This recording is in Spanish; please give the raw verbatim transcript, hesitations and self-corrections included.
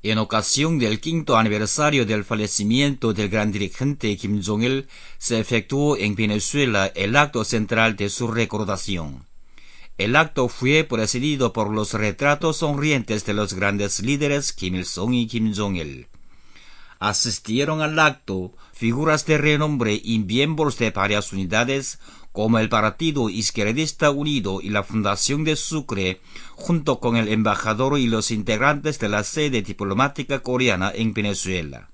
En ocasión del quinto aniversario del fallecimiento del gran dirigente Kim Jong-il, se efectuó en Venezuela el acto central de su recordación. El acto fue presidido por los retratos sonrientes de los grandes líderes Kim Il-sung y Kim Jong-il. Asistieron al acto figuras de renombre y miembros de varias unidades como el Partido Izquierdista Unido y la Fundación de Sucre, junto con el embajador y los integrantes de la sede diplomática coreana en Venezuela.